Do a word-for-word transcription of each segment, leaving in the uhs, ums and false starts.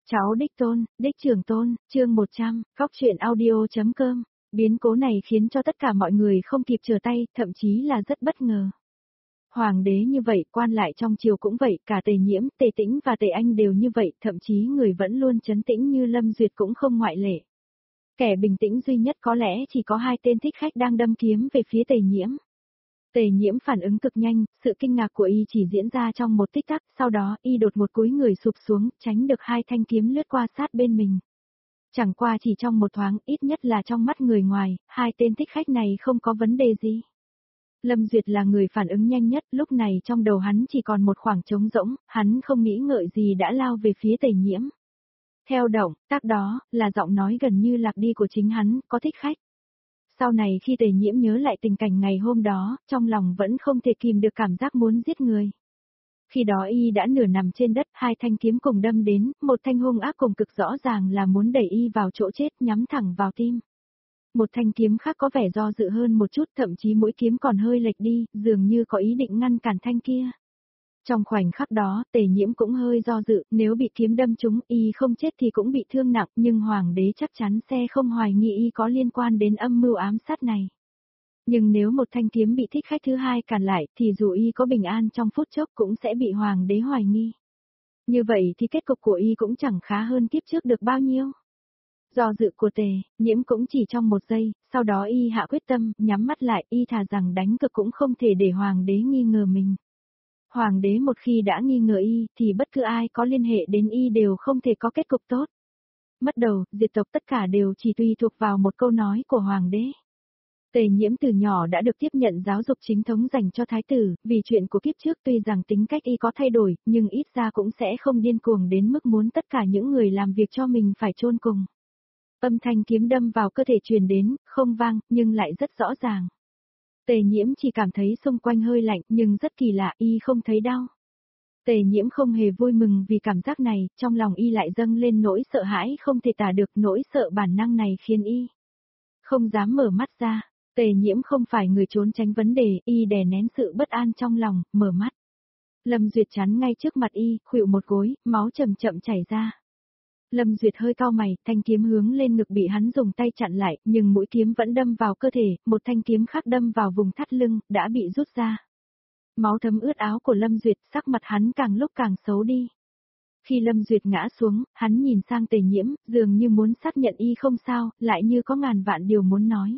Cháu đích tôn, đích trưởng tôn, chương một trăm, góc truyện audio.com. Biến cố này khiến cho tất cả mọi người không kịp trở tay, thậm chí là rất bất ngờ. Hoàng đế như vậy, quan lại trong triều cũng vậy, cả Tề Nhiễm, Tề Tĩnh và Tề Anh đều như vậy, thậm chí người vẫn luôn trấn tĩnh như Lâm Duyệt cũng không ngoại lệ. Kẻ bình tĩnh duy nhất có lẽ chỉ có hai tên thích khách đang đâm kiếm về phía Tề Nhiễm. Tề Nhiễm phản ứng cực nhanh, sự kinh ngạc của y chỉ diễn ra trong một tích tắc, sau đó y đột một cúi người sụp xuống, tránh được hai thanh kiếm lướt qua sát bên mình. Chẳng qua chỉ trong một thoáng, ít nhất là trong mắt người ngoài, hai tên thích khách này không có vấn đề gì. Lâm Duyệt là người phản ứng nhanh nhất, lúc này trong đầu hắn chỉ còn một khoảng trống rỗng, hắn không nghĩ ngợi gì đã lao về phía Tề Nhiễm. Theo động tác đó, là giọng nói gần như lạc đi của chính hắn, có thích khách. Sau này khi Tề Nhiễm nhớ lại tình cảnh ngày hôm đó, trong lòng vẫn không thể kìm được cảm giác muốn giết người. Khi đó y đã nửa nằm trên đất, hai thanh kiếm cùng đâm đến, một thanh hung ác cùng cực rõ ràng là muốn đẩy y vào chỗ chết, nhắm thẳng vào tim. Một thanh kiếm khác có vẻ do dự hơn một chút, thậm chí mũi kiếm còn hơi lệch đi, dường như có ý định ngăn cản thanh kia. Trong khoảnh khắc đó, Tề Nhiễm cũng hơi do dự, nếu bị kiếm đâm trúng, y không chết thì cũng bị thương nặng, nhưng Hoàng đế chắc chắn sẽ không hoài nghi y có liên quan đến âm mưu ám sát này. Nhưng nếu một thanh kiếm bị thích khách thứ hai cản lại, thì dù y có bình an trong phút chốc cũng sẽ bị Hoàng đế hoài nghi. Như vậy thì kết cục của y cũng chẳng khá hơn kiếp trước được bao nhiêu. Do dự của Tề Nhiễm cũng chỉ trong một giây, sau đó y hạ quyết tâm, nhắm mắt lại, y thà rằng đánh cực cũng không thể để Hoàng đế nghi ngờ mình. Hoàng đế một khi đã nghi ngờ y, thì bất cứ ai có liên hệ đến y đều không thể có kết cục tốt. Mất đầu, diệt tộc tất cả đều chỉ tùy thuộc vào một câu nói của Hoàng đế. Tề Nhiễm từ nhỏ đã được tiếp nhận giáo dục chính thống dành cho thái tử, vì chuyện của kiếp trước tuy rằng tính cách y có thay đổi, nhưng ít ra cũng sẽ không điên cuồng đến mức muốn tất cả những người làm việc cho mình phải chôn cùng. Âm thanh kiếm đâm vào cơ thể truyền đến, không vang, nhưng lại rất rõ ràng. Tề Nhiễm chỉ cảm thấy xung quanh hơi lạnh, nhưng rất kỳ lạ, y không thấy đau. Tề Nhiễm không hề vui mừng vì cảm giác này, trong lòng y lại dâng lên nỗi sợ hãi không thể tả được, nỗi sợ bản năng này khiến y không dám mở mắt ra. Tề Nhiễm không phải người trốn tránh vấn đề, y đè nén sự bất an trong lòng, mở mắt. Lâm Duyệt chắn ngay trước mặt y, khuỵu một gối, máu chậm chậm chảy ra. Lâm Duyệt hơi cau mày, thanh kiếm hướng lên ngực bị hắn dùng tay chặn lại, nhưng mũi kiếm vẫn đâm vào cơ thể, một thanh kiếm khác đâm vào vùng thắt lưng, đã bị rút ra. Máu thấm ướt áo của Lâm Duyệt, sắc mặt hắn càng lúc càng xấu đi. Khi Lâm Duyệt ngã xuống, hắn nhìn sang Tề Nhiễm, dường như muốn xác nhận y không sao, lại như có ngàn vạn điều muốn nói.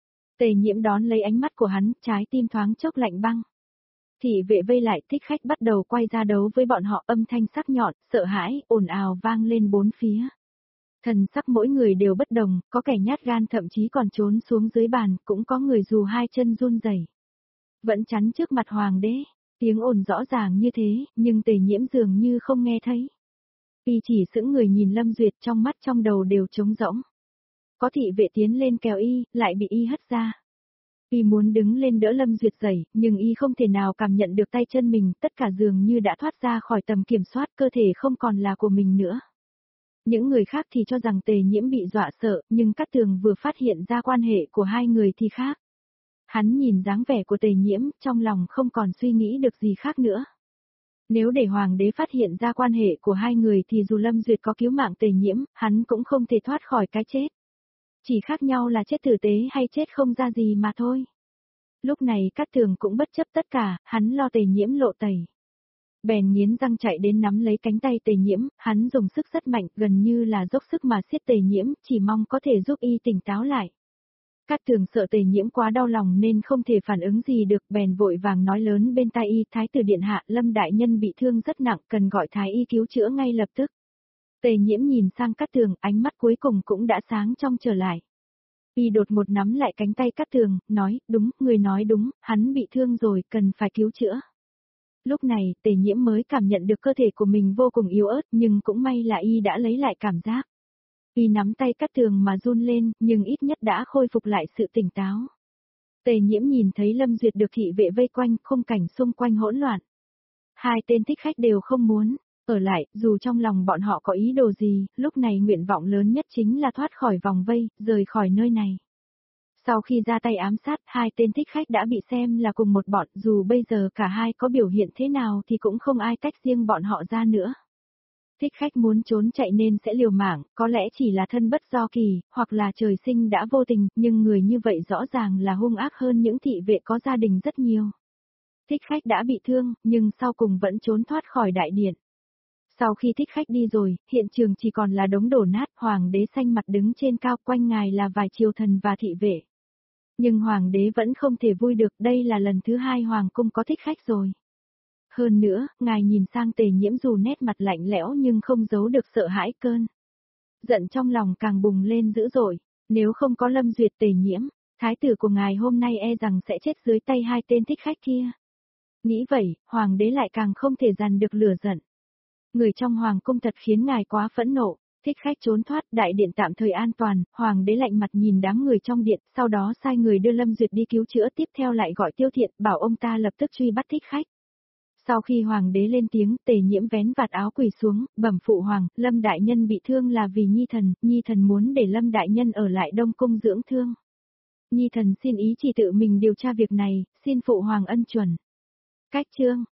Tề Nhiễm đón lấy ánh mắt của hắn, trái tim thoáng chốc lạnh băng. Thị vệ vây lại, thích khách bắt đầu quay ra đấu với bọn họ, âm thanh sắc nhọn, sợ hãi, ồn ào vang lên bốn phía. Thần sắc mỗi người đều bất đồng, có kẻ nhát gan thậm chí còn trốn xuống dưới bàn, cũng có người dù hai chân run rẩy, vẫn chắn trước mặt Hoàng đế. Tiếng ồn rõ ràng như thế, nhưng Tề Nhiễm dường như không nghe thấy. Y chỉ sững người nhìn Lâm Duyệt, trong mắt trong đầu đều trống rỗng. Có thị vệ tiến lên kéo y, lại bị y hất ra. Y muốn đứng lên đỡ Lâm Duyệt dậy, nhưng y không thể nào cảm nhận được tay chân mình, tất cả dường như đã thoát ra khỏi tầm kiểm soát, cơ thể không còn là của mình nữa. Những người khác thì cho rằng Tề Nhiễm bị dọa sợ, nhưng Cát Tường vừa phát hiện ra quan hệ của hai người thì khác. Hắn nhìn dáng vẻ của Tề Nhiễm, trong lòng không còn suy nghĩ được gì khác nữa. Nếu để Hoàng đế phát hiện ra quan hệ của hai người thì dù Lâm Duyệt có cứu mạng Tề Nhiễm, hắn cũng không thể thoát khỏi cái chết. Chỉ khác nhau là chết tử tế hay chết không ra gì mà thôi. Lúc này Cát Tường cũng bất chấp tất cả, hắn lo Tề Nhiễm lộ tẩy. Bèn nghiến răng chạy đến nắm lấy cánh tay Tề Nhiễm, hắn dùng sức rất mạnh, gần như là dốc sức mà siết Tề Nhiễm, chỉ mong có thể giúp y tỉnh táo lại. Cát Tường sợ Tề Nhiễm quá đau lòng nên không thể phản ứng gì được, bèn vội vàng nói lớn bên tai y, Thái tử điện hạ, Lâm đại nhân bị thương rất nặng, cần gọi thái y cứu chữa ngay lập tức. Tề Nhiễm nhìn sang Cát Tường, ánh mắt cuối cùng cũng đã sáng trong trở lại. Y đột một nắm lại cánh tay Cát Tường, nói, đúng, người nói đúng, hắn bị thương rồi, cần phải cứu chữa. Lúc này, Tề Nhiễm mới cảm nhận được cơ thể của mình vô cùng yếu ớt, nhưng cũng may là y đã lấy lại cảm giác. Y nắm tay Cát Tường mà run lên, nhưng ít nhất đã khôi phục lại sự tỉnh táo. Tề Nhiễm nhìn thấy Lâm Duyệt được thị vệ vây quanh, khung cảnh xung quanh hỗn loạn. Hai tên thích khách đều không muốn ở lại, dù trong lòng bọn họ có ý đồ gì, lúc này nguyện vọng lớn nhất chính là thoát khỏi vòng vây, rời khỏi nơi này. Sau khi ra tay ám sát, hai tên thích khách đã bị xem là cùng một bọn, dù bây giờ cả hai có biểu hiện thế nào thì cũng không ai tách riêng bọn họ ra nữa. Thích khách muốn trốn chạy nên sẽ liều mạng, có lẽ chỉ là thân bất do kỳ, hoặc là trời sinh đã vô tình, nhưng người như vậy rõ ràng là hung ác hơn những thị vệ có gia đình rất nhiều. Thích khách đã bị thương, nhưng sau cùng vẫn trốn thoát khỏi đại điện. Sau khi thích khách đi rồi, hiện trường chỉ còn là đống đổ nát, hoàng đế xanh mặt đứng trên cao, quanh ngài là vài triều thần và thị vệ. Nhưng hoàng đế vẫn không thể vui được, đây là lần thứ hai hoàng cung có thích khách rồi. Hơn nữa, ngài nhìn sang Tề Nhiễm dù nét mặt lạnh lẽo nhưng không giấu được sợ hãi cơn. Giận trong lòng càng bùng lên dữ dội, nếu không có Lâm Duyệt Tề Nhiễm, thái tử của ngài hôm nay e rằng sẽ chết dưới tay hai tên thích khách kia. Nghĩ vậy, hoàng đế lại càng không thể dằn được lửa giận. Người trong hoàng cung thật khiến ngài quá phẫn nộ, thích khách trốn thoát, đại điện tạm thời an toàn, hoàng đế lạnh mặt nhìn đám người trong điện, sau đó sai người đưa Lâm Duyệt đi cứu chữa, tiếp theo lại gọi Tiêu Thiện, bảo ông ta lập tức truy bắt thích khách. Sau khi hoàng đế lên tiếng, Tề Nhiễm vén vạt áo quỳ xuống, bẩm phụ hoàng, Lâm đại nhân bị thương là vì Nhi thần, Nhi thần muốn để Lâm đại nhân ở lại Đông cung dưỡng thương. Nhi thần xin ý chỉ tự mình điều tra việc này, xin phụ hoàng ân chuẩn. Cách chương